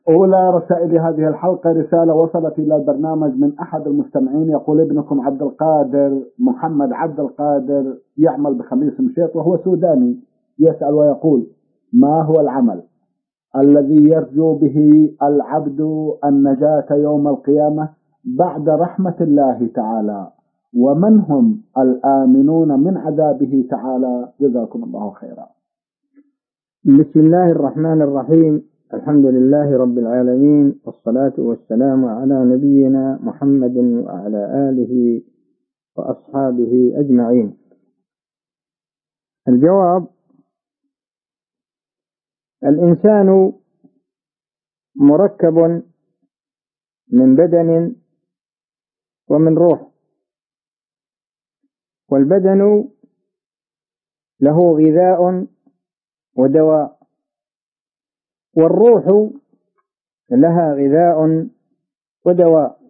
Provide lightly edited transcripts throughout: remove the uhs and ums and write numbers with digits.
أولى رسائل هذه الحلقة رسالة وصلت إلى البرنامج من أحد المستمعين، يقول ابنكم عبد القادر محمد عبد القادر يعمل بخميس مشيط وهو سوداني، يسأل ويقول: ما هو العمل الذي يرجو به العبد النجاة يوم القيامة بعد رحمة الله تعالى؟ ومن هم الآمنون من عذابه تعالى؟ جزاكم الله خيرا. بسم الله الرحمن الرحيم. الحمد لله رب العالمين، والصلاة والسلام على نبينا محمد وعلى آله وأصحابه أجمعين. الجواب: الإنسان مركب من بدن ومن روح، والبدن له غذاء ودواء، والروح لها غذاء ودواء.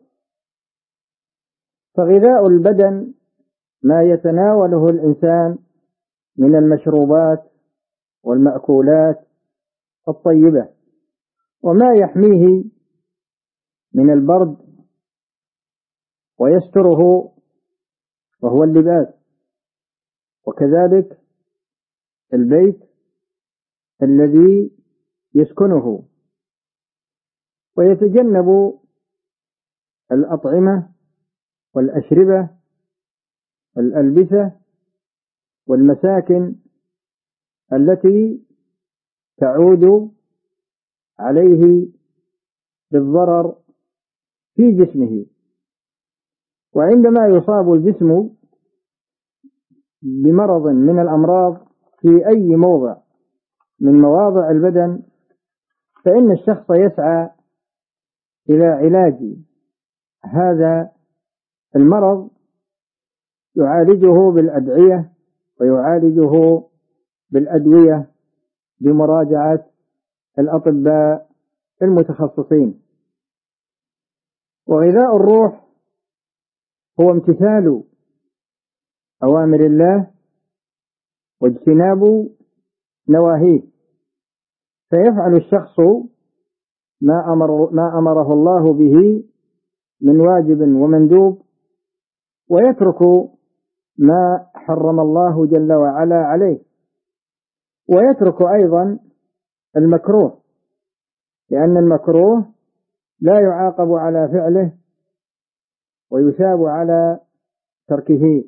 فغذاء البدن ما يتناوله الإنسان من المشروبات والمأكولات الطيبة، وما يحميه من البرد ويستره وهو اللباس، وكذلك البيت الذي يسكنه، ويتجنب الأطعمة والأشربة والألبسة والمساكن التي تعود عليه بالضرر في جسمه. وعندما يصاب الجسم بمرض من الأمراض في أي موضع من مواضع البدن، فإن الشخص يسعى إلى علاج هذا المرض، يعالجه بالأدعية ويعالجه بالأدوية بمراجعة الأطباء المتخصصين. وغذاء الروح هو امتثال أوامر الله واجتناب نواهيه، فيفعل الشخص ما أمره الله به من واجب ومندوب، ويترك ما حرم الله جل وعلا عليه، ويترك أيضا المكروه، لأن المكروه لا يعاقب على فعله ويثاب على تركه.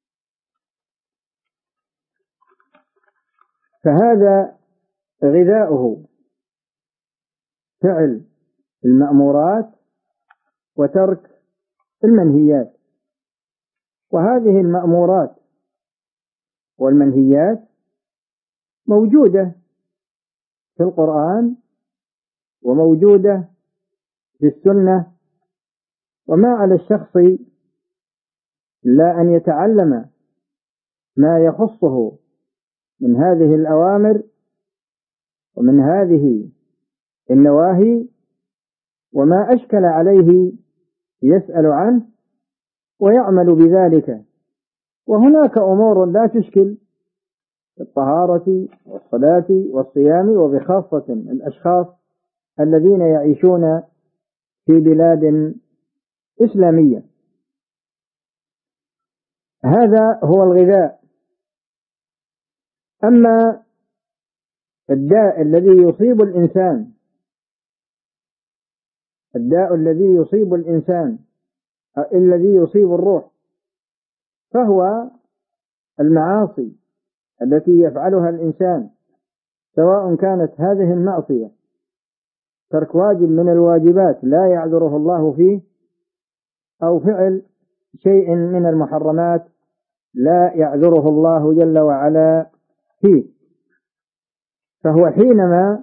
فهذا غذاؤه فعل المأمورات وترك المنهيات. وهذه المأمورات والمنهيات موجودة في القرآن وموجودة في السنة، وما على الشخص إلا أن يتعلم ما يخصه من هذه الأوامر ومن هذه النواهي، وما أشكل عليه يسأل عنه ويعمل بذلك. وهناك أمور لا تشكل: الطهارة والصلاة والصيام، وبخاصة الأشخاص الذين يعيشون في بلاد إسلامية. هذا هو الغذاء. أما الداء الذي يصيب الإنسان، الداء الذي يصيب الإنسان الذي يصيب الروح، فهو المعاصي التي يفعلها الإنسان، سواء كانت هذه المعصية ترك واجب من الواجبات لا يعذره الله فيه، أو فعل شيء من المحرمات لا يعذره الله جل وعلا فيه. فهو حينما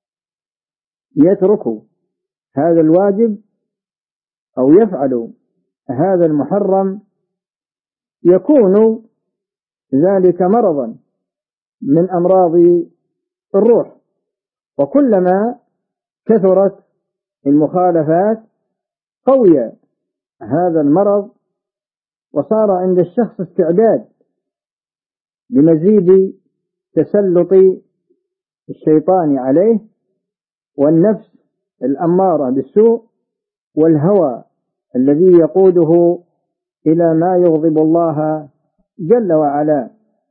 يترك هذا الواجب أو يفعل هذا المحرم يكون ذلك مرضا من أمراض الروح. وكلما كثرت المخالفات قوي هذا المرض، وصار عند الشخص استعداد لمزيد تسلط الشيطان عليه، والنفس الأمارة بالسوء والهوى الذي يقوده إلى ما يغضب الله جل وعلا.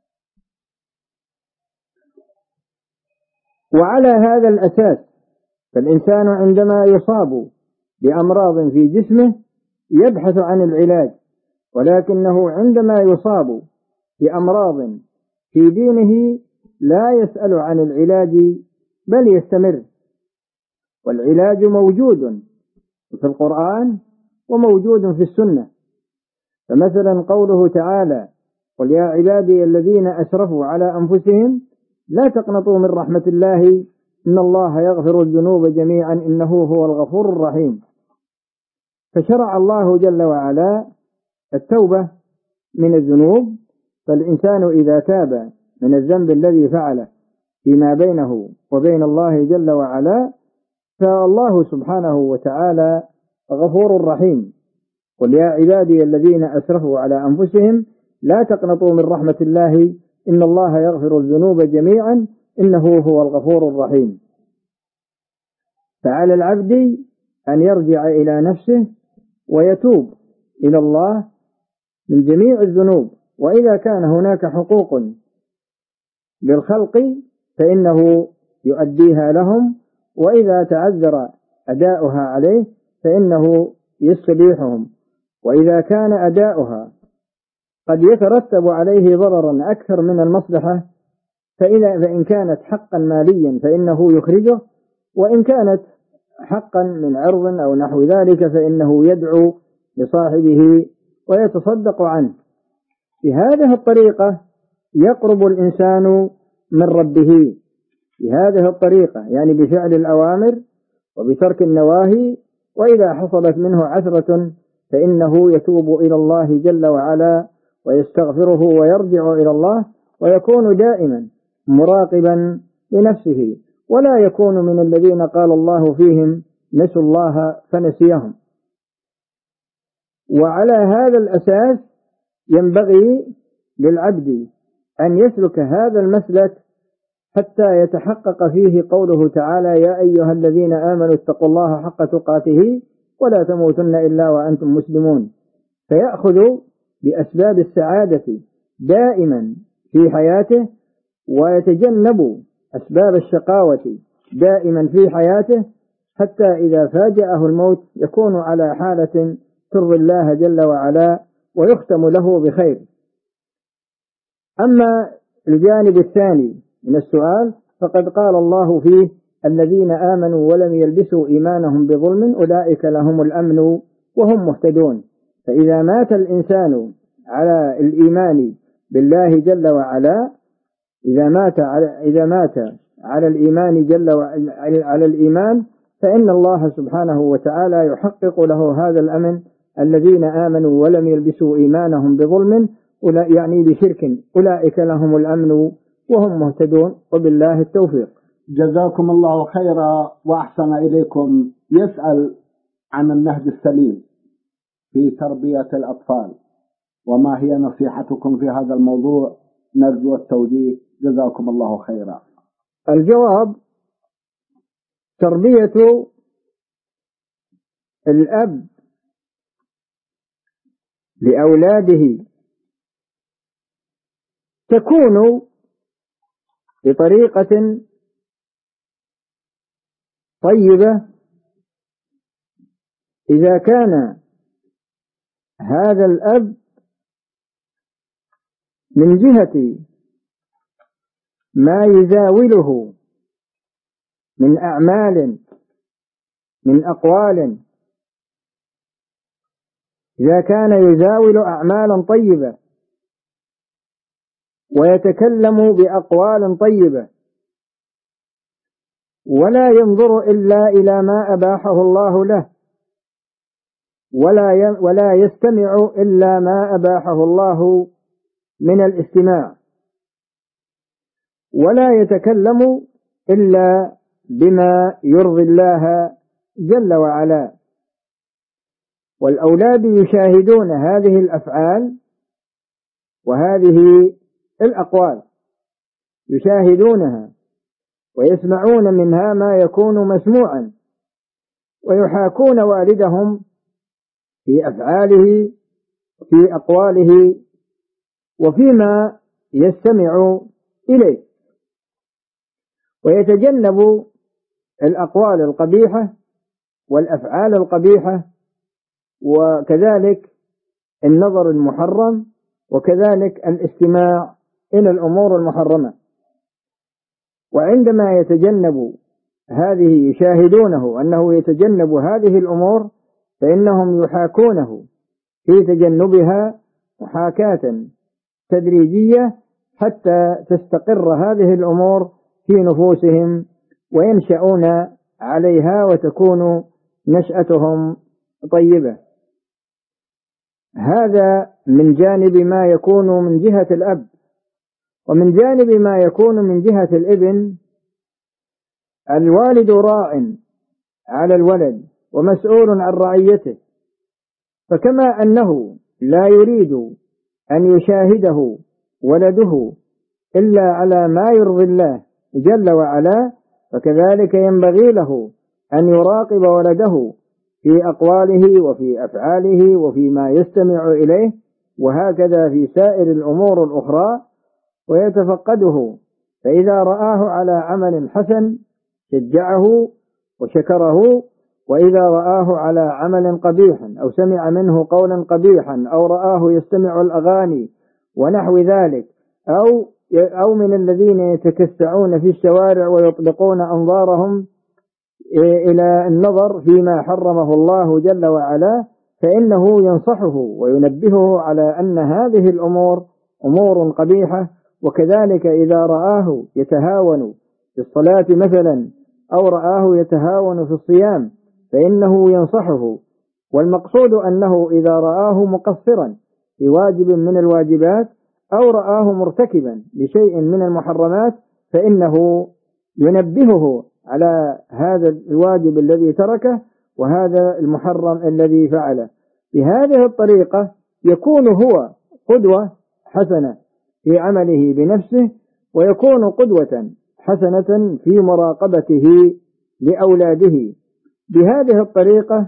وعلى هذا الأساس فالإنسان عندما يصاب بأمراض في جسمه يبحث عن العلاج، ولكنه عندما يصاب بأمراض في دينه لا يسأل عن العلاج بل يستمر. والعلاج موجود في القرآن وموجود في السنة. فمثلا قوله تعالى: قل يا عبادي الذين أسرفوا على أنفسهم لا تقنطوا من رحمة الله إن الله يغفر الذنوب جميعا إنه هو الغفور الرحيم. فشرع الله جل وعلا التوبة من الذنوب، فالإنسان إذا تاب من الذنب الذي فعله فيما بينه وبين الله جل وعلا فالله سبحانه وتعالى غفور رحيم. قل يا عبادي الذين أسرفوا على أنفسهم لا تقنطوا من رحمة الله إن الله يغفر الذنوب جميعا إنه هو الغفور الرحيم. فعلى العبد أن يرجع إلى نفسه ويتوب إلى الله من جميع الذنوب، وإذا كان هناك حقوق للخلق فإنه يؤديها لهم، وإذا تعذر أداؤها عليه فإنه يستبيحهم، وإذا كان أداؤها قد يترتب عليه ضررا أكثر من المصلحة فإن كانت حقا ماليا فإنه يخرجه، وإن كانت حقا من عرض أو نحو ذلك فإنه يدعو لصاحبه ويتصدق عنه. بهذه الطريقة يقرب الإنسان من ربه، بهذه الطريقة يعني بفعل الأوامر وبترك النواهي، وإذا حصلت منه عثرة فإنه يتوب إلى الله جل وعلا ويستغفره ويرجع إلى الله، ويكون دائما مراقبا لنفسه، ولا يكون من الذين قال الله فيهم نسوا الله فنسيهم. وعلى هذا الأساس ينبغي للعبد أن يسلك هذا المسلك حتى يتحقق فيه قوله تعالى: يا أيها الذين آمنوا اتقوا الله حق تقاته ولا تموتن إلا وأنتم مسلمون، فيأخذ بأسباب السعادة دائما في حياته، ويتجنب أسباب الشقاوة دائما في حياته، حتى إذا فاجأه الموت يكون على حالة ترضي الله جل وعلا ويختم له بخير. أما الجانب الثاني من السؤال فقد قال الله فيه: الذين آمنوا ولم يلبسوا إيمانهم بظلم أولئك لهم الأمن وهم مهتدون. فإذا مات الإنسان على الإيمان بالله جل وعلا، إذا مات على الإيمان على الإيمان فإن الله سبحانه وتعالى يحقق له هذا الأمن. الذين آمنوا ولم يلبسوا إيمانهم بظلم يعني بشرك أولئك لهم الأمن وهم مهتدون، وبالله التوفيق. جزاكم الله خيرا وأحسن إليكم. يسأل عن النهج السليم في تربية الأطفال، وما هي نصيحتكم في هذا الموضوع؟ نرجو التوجيه، جزاكم الله خيرا. الجواب: تربية الأب لأولاده تكون بطريقة طيبة إذا كان هذا الأب من جهة ما يزاوله من أعمال من أقوال، إذا كان يزاول أعمالا طيبة ويتكلم بأقوال طيبة ولا ينظر إلا إلى ما أباحه الله له، ولا يستمع إلا ما أباحه الله من الاستماع، ولا يتكلم إلا بما يرضي الله جل وعلا. والأولاد يشاهدون هذه الأفعال وهذه الأقوال، يشاهدونها ويسمعون منها ما يكون مسموعا، ويحاكون والدهم في أفعاله في أقواله وفيما يستمع إليه، ويتجنب الأقوال القبيحة والأفعال القبيحة، وكذلك النظر المحرم، وكذلك الاستماع إلى الأمور المحرمة. وعندما يتجنب هذه يشاهدونه أنه يتجنب هذه الأمور، فإنهم يحاكونه في تجنبها محاكاة تدريجية حتى تستقر هذه الأمور في نفوسهم وينشأون عليها وتكون نشأتهم طيبة. هذا من جانب ما يكون من جهة الأب. ومن جانب ما يكون من جهة الابن، الوالد راع على الولد ومسؤول عن رعيته، فكما أنه لا يريد أن يشاهده ولده إلا على ما يرضي الله جل وعلا، فكذلك ينبغي له أن يراقب ولده في أقواله وفي أفعاله وفيما يستمع إليه، وهكذا في سائر الأمور الأخرى، ويتفقده، فإذا رآه على عمل حسن شجعه وشكره، وإذا رآه على عمل قبيح أو سمع منه قولا قبيحا أو رآه يستمع الأغاني ونحو ذلك، أو من الذين يتكسعون في الشوارع ويطلقون أنظارهم إلى النظر فيما حرمه الله جل وعلا، فإنه ينصحه وينبهه على أن هذه الأمور أمور قبيحة. وكذلك إذا رآه يتهاون في الصلاة مثلا أو رآه يتهاون في الصيام فإنه ينصحه. والمقصود أنه إذا رآه مقصرا في واجب من الواجبات أو رآه مرتكبا لشيء من المحرمات فإنه ينبهه على هذا الواجب الذي تركه وهذا المحرم الذي فعله. بهذه الطريقة يكون هو قدوة حسنة في عمله بنفسه، ويكون قدوة حسنة في مراقبته لأولاده. بهذه الطريقة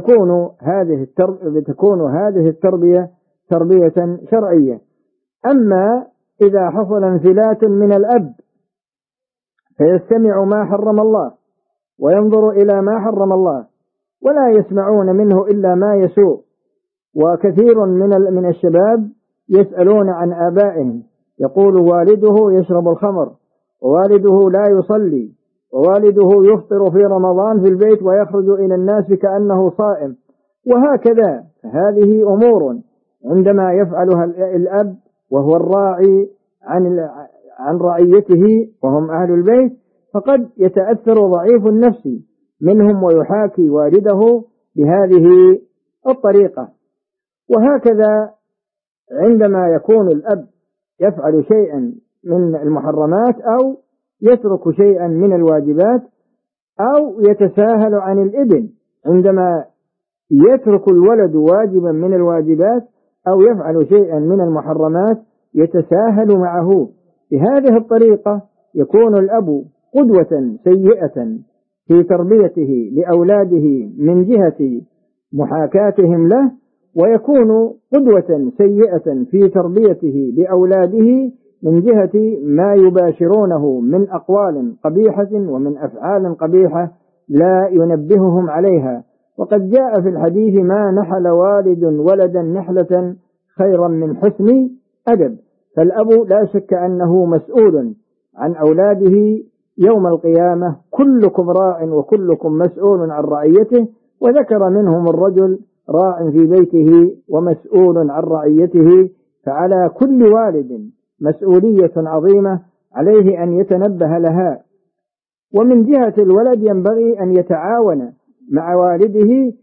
تكون هذه التربية تربية شرعية. أما إذا حصل انفلات من الأب فيستمع ما حرم الله وينظر إلى ما حرم الله ولا يسمعون منه إلا ما يسوء، وكثير من الشباب يسألون عن آبائهم، يقول والده يشرب الخمر، ووالده لا يصلي، ووالده يفطر في رمضان في البيت ويخرج إلى الناس كأنه صائم، وهكذا. هذه أمور عندما يفعلها الأب وهو الراعي عن رعيته وهم أهل البيت، فقد يتأثر ضعيف النفس منهم ويحاكي والده بهذه الطريقة. وهكذا عندما يكون الأب يفعل شيئا من المحرمات أو يترك شيئا من الواجبات أو يتساهل عن الابن، عندما يترك الولد واجبا من الواجبات أو يفعل شيئا من المحرمات يتساهل معه. بهذه الطريقة يكون الأب قدوة سيئة في تربيته لأولاده من جهة محاكاتهم له، ويكون قدوة سيئة في تربيته لأولاده من جهة ما يباشرونه من أقوال قبيحة ومن أفعال قبيحة لا ينبههم عليها. وقد جاء في الحديث: ما نحل والد ولدا نحلة خيرا من حسن أدب. فالأب لا شك أنه مسؤول عن أولاده يوم القيامة، كلكم راع وكلكم مسؤول عن رعيته، وذكر منهم الرجل راع في بيته ومسؤول عن رعيته. فعلى كل والد مسؤولية عظيمة عليه أن يتنبه لها. ومن جهة الولد ينبغي أن يتعاون مع والده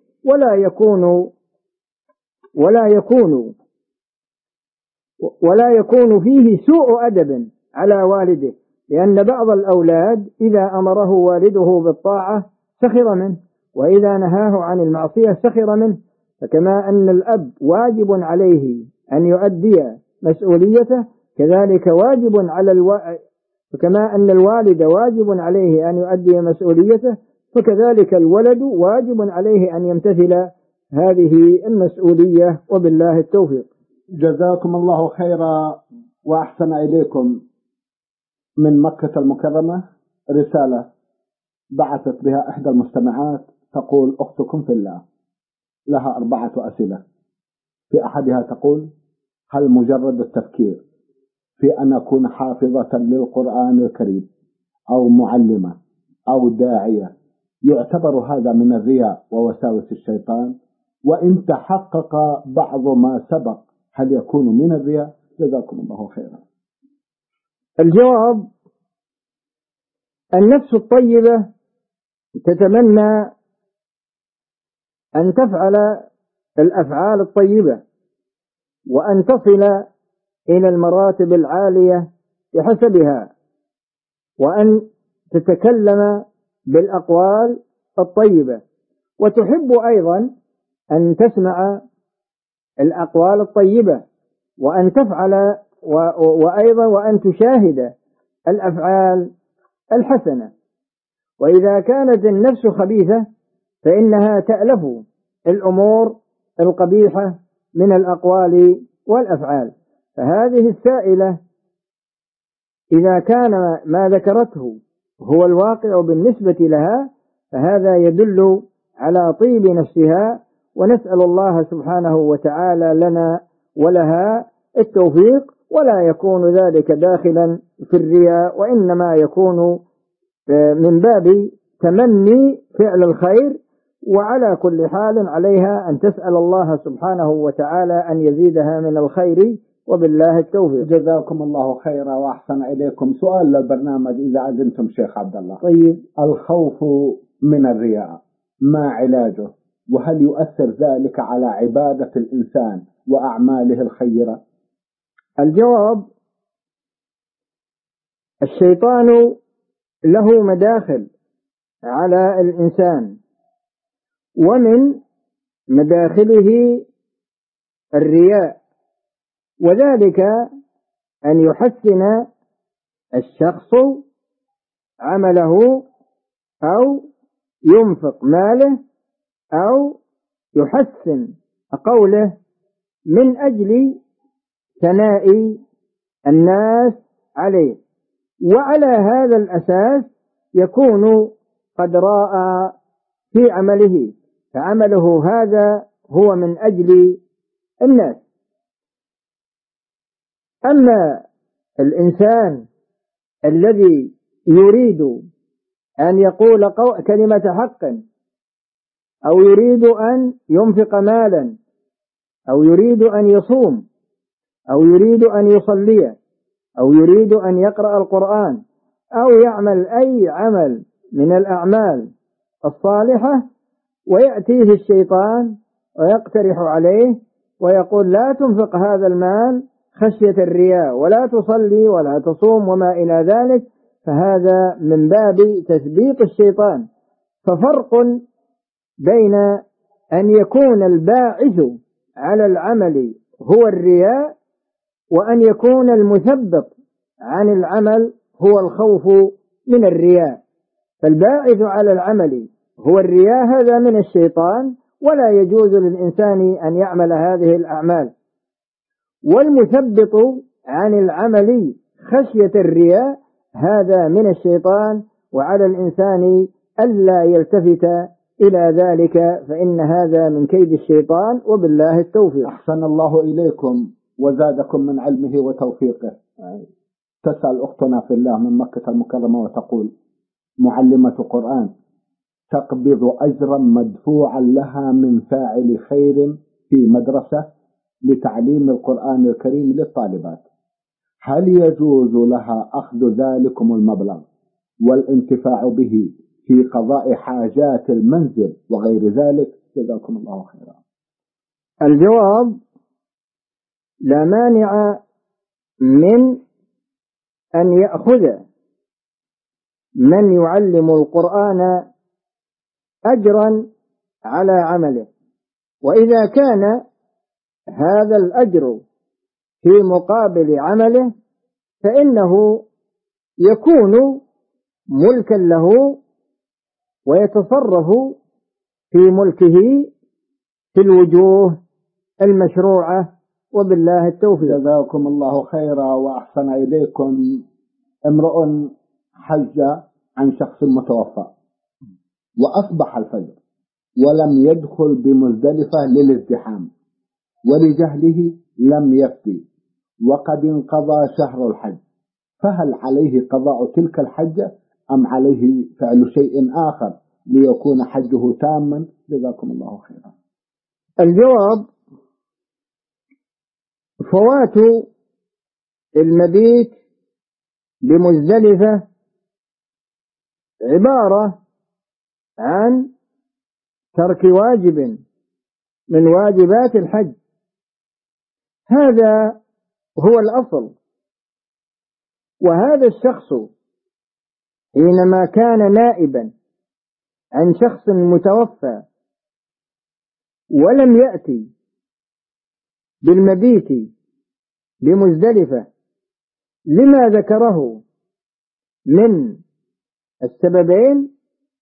ولا يكون فيه سوء أدب على والده، لأن بعض الأولاد إذا أمره والده بالطاعة سخر منه، وإذا نهاه عن المعصية سخر منه. فكما أن الأب واجب عليه أن يؤدي مسؤوليته، كذلك فكما أن الوالد واجب عليه أن يؤدي مسؤوليته، فكذلك الولد واجب عليه أن يمتثل هذه المسؤولية، وبالله التوفيق. جزاكم الله خيرا وأحسن إليكم. من مكة المكرمة رسالة بعثت بها إحدى المستمعات تقول: أختكم في الله، لها 4 أسئلة. في أحدها تقول: هل مجرد التفكير في أن أكون حافظة للقرآن الكريم أو معلمة أو داعية يعتبر هذا من الرياء ووساوس الشيطان؟ وإن تحقق بعض ما سبق هل يكون من الرياء؟ جزاكم الله خيرا. الجواب: النفس الطيبة تتمنى أن تفعل الأفعال الطيبة وأن تصل إلى المراتب العالية بحسبها، وأن تتكلم بالأقوال الطيبة، وتحب أيضا أن تسمع الأقوال الطيبة وأن تفعل وأيضا وأن تشاهد الأفعال الحسنة. وإذا كانت النفس خبيثة فإنها تألف الأمور القبيحة من الأقوال والأفعال. فهذه السائلة إذا كان ما ذكرته هو الواقع بالنسبة لها فهذا يدل على طيب نفسها، ونسأل الله سبحانه وتعالى لنا ولها التوفيق، ولا يكون ذلك داخلا في الرياء، وإنما يكون من باب تمني فعل الخير. وعلى كل حال عليها أن تسأل الله سبحانه وتعالى أن يزيدها من الخير، وبالله التوفيق. جزاكم الله خيرا وأحسن إليكم. سؤال للبرنامج إذا أذنتم شيخ عبد الله. طيب. الخوف من الرياء ما علاجه؟ وهل يؤثر ذلك على عبادة الإنسان وأعماله الخيرة؟ الجواب: الشيطان له مداخل على الإنسان، ومن مداخله الرياء، وذلك أن يحسن الشخص عمله أو ينفق ماله أو يحسن قوله من أجل ثناء الناس عليه، وعلى هذا الأساس يكون قد راء في عمله، فعمله هذا هو من أجل الناس. أما الإنسان الذي يريد أن يقول كلمة حق، أو يريد أن ينفق مالا، أو يريد أن يصوم، أو يريد أن يصلي، أو يريد أن يقرأ القرآن، أو يعمل أي عمل من الأعمال الصالحة، ويأتيه الشيطان ويقترح عليه ويقول لا تنفق هذا المال خشية الرياء، ولا تصلي ولا تصوم وما إلى ذلك، فهذا من باب تثبيط الشيطان. ففرق بين أن يكون الباعث على العمل هو الرياء، وأن يكون المثبط عن العمل هو الخوف من الرياء. فالباعث على العمل هو الرياء، هذا من الشيطان، ولا يجوز للإنسان أن يعمل هذه الأعمال. والمثبط عن العمل خشية الرياء هذا من الشيطان، وعلى الإنسان ألا يلتفت إلى ذلك، فإن هذا من كيد الشيطان، وبالله التوفيق. أحسن الله إليكم وزادكم من علمه وتوفيقه. تسأل أختنا في الله من مكة المكرمة وتقول: معلمة قرآن تقبض أجرا مدفوعا لها من فاعل خير في مدرسة لتعليم القرآن الكريم للطالبات، هل يجوز لها أخذ ذلكم المبلغ والانتفاع به في قضاء حاجات المنزل وغير ذلك؟ جزاكم الله خيرا. الجواب: لا مانع من أن يأخذ من يعلم القرآن أجرا على عمله، وإذا كان هذا الأجر في مقابل عمله فإنه يكون ملكا له، ويتصرف في ملكه في الوجوه المشروعة، وبالله التوفيق. جزاكم الله خيرا وأحسن إليكم. امرؤ حج عن شخص متوفى وأصبح الفجر ولم يدخل بمزدلفة للازدحام، ولجهله لم يفتي، وقد انقضى شهر الحج، فهل عليه قضاء تلك الحجة أم عليه فعل شيء آخر ليكون حجه تاما؟ جزاكم الله خيرا. الجواب: فوات المبيت بمزدلفة عبارة عن ترك واجب من واجبات الحج، هذا هو الأصل. وهذا الشخص حينما كان نائبا عن شخص متوفى ولم يأتي بالمبيت بمزدلفة لما ذكره من السببين،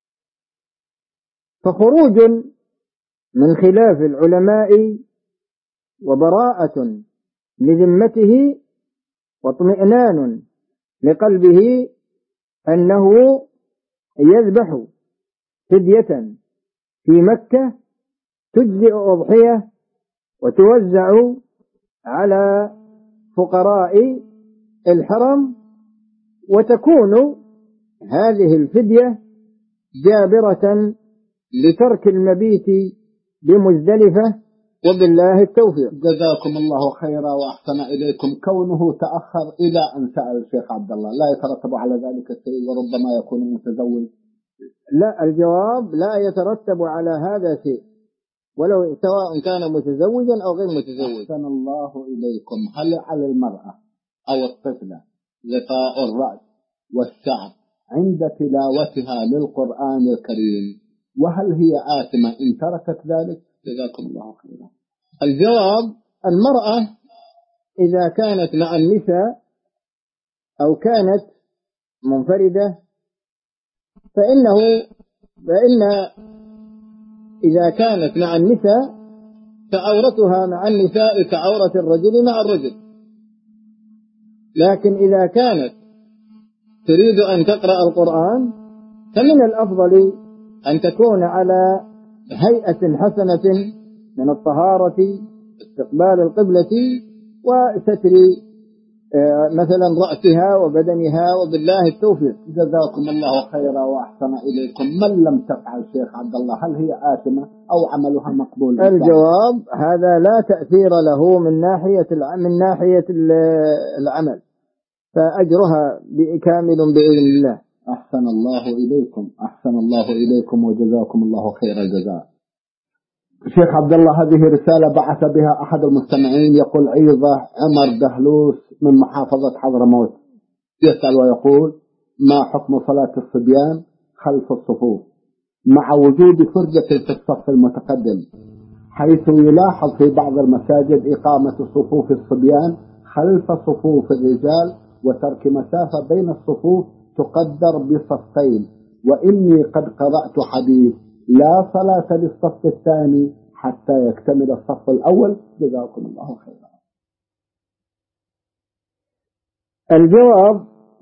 فخروج من خلاف العلماء وبراءة لذمته واطمئنان لقلبه أنه يذبح فدية في مكة تجزئ أضحية وتوزع على فقراء الحرم، وتكون هذه الفدية جابرة لترك المبيت بمزدلفة، وبالله التوفيق. جزاكم الله خيرا وأحسن إليكم. كونه تأخر إلى أن سأل الشيخ عبد الله لا يترتب على ذلك شيء، وربما يكون متزوج؟ لا، الجواب: لا يترتب على هذا شيء، ولو سواء كان متزوجا أو غير متزوج. أحسن الله إليكم. هل على المرأة أو الطفلة غطاء الرأس والشعر عند تلاوتها للقرآن الكريم، وهل هي آثمة إن تركت ذلك؟ جزاكم الله خيرا. الجواب: المرأة إذا كانت مع النساء أو كانت منفردة فإن إذا كانت مع النساء فعورتها مع النساء كعورة الرجل مع الرجل، لكن إذا كانت تريد أن تقرأ القرآن فمن الأفضل أن تكون على هيئة حسنة من الطهارة، استقبال القبلة، وستر مثلا رأسها وبدنها، وبالله التوفيق. جزاكم الله خيرا وأحسن إليكم. من لم تفعل شيخ عبد الله هل هي آثمة أو عملها مقبول؟ الجواب: هذا لا تأثير له من ناحية العمل، فأجرها كامل بإذن الله. أحسن الله إليكم. أحسن الله إليكم وجزاكم الله خير الجزاء. شيخ عبد الله، هذه رسالة بعث بها أحد المستمعين، يقول: عيضة عمر دهلوس من محافظة حضرموت، يسأل ويقول: ما حكم صلاة الصبيان خلف الصفوف مع وجود فرجة في الصف المتقدم، حيث يلاحظ في بعض المساجد إقامة صفوف الصبيان خلف صفوف الرجال وترك مسافة بين الصفوف تقدر بصفين، وإني قد قرأت حديث لا صلاة للصف الثاني حتى يكتمل الصف الأول. جزاكم الله خيرا. الجواب: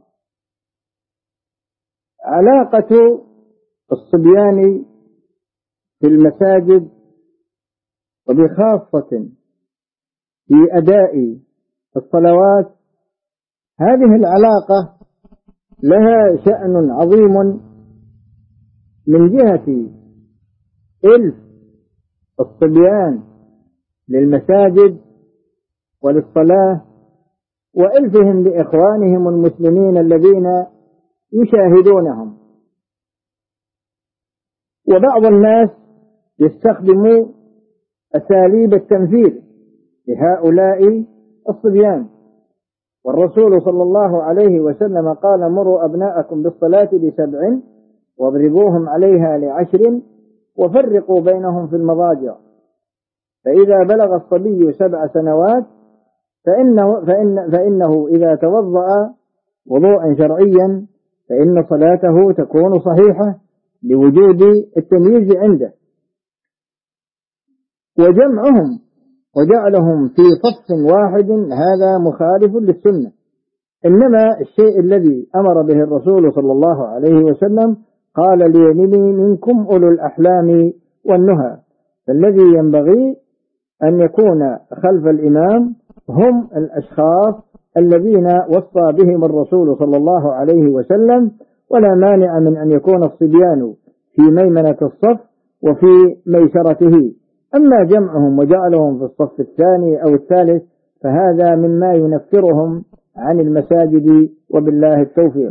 علاقة الصبيان في المساجد وبخاصة في أداء الصلوات، هذه العلاقة لها شأن عظيم من جهة إلف الصبيان للمساجد وللصلاة، وإلفهم لإخوانهم المسلمين الذين يشاهدونهم. وبعض الناس يستخدم أساليب التنفير لهؤلاء الصبيان، والرسول صلى الله عليه وسلم قال: مروا أبناءكم بالصلاة ل7 واضربوهم عليها ل10 وفرقوا بينهم في المضاجع، فإذا بلغ الصبي 7 سنوات فإنه إذا توضأ وضوءا شرعيا فإن صلاته تكون صحيحة، لوجود التمييز عنده. وجمعهم وجعلهم في صف واحد هذا مخالف للسنة، إنما الشيء الذي أمر به الرسول صلى الله عليه وسلم قال ليلني منكم أولو الأحلام والنهى، فالذي ينبغي أن يكون خلف الإمام هم الأشخاص الذين وصى بهم الرسول صلى الله عليه وسلم، ولا مانع من أن يكون الصبيان في ميمنة الصف وفي ميسرته. أما جمعهم وجعلهم في الصف الثاني أو الثالث فهذا مما ينفرهم عن المساجد، وبالله التوفيق.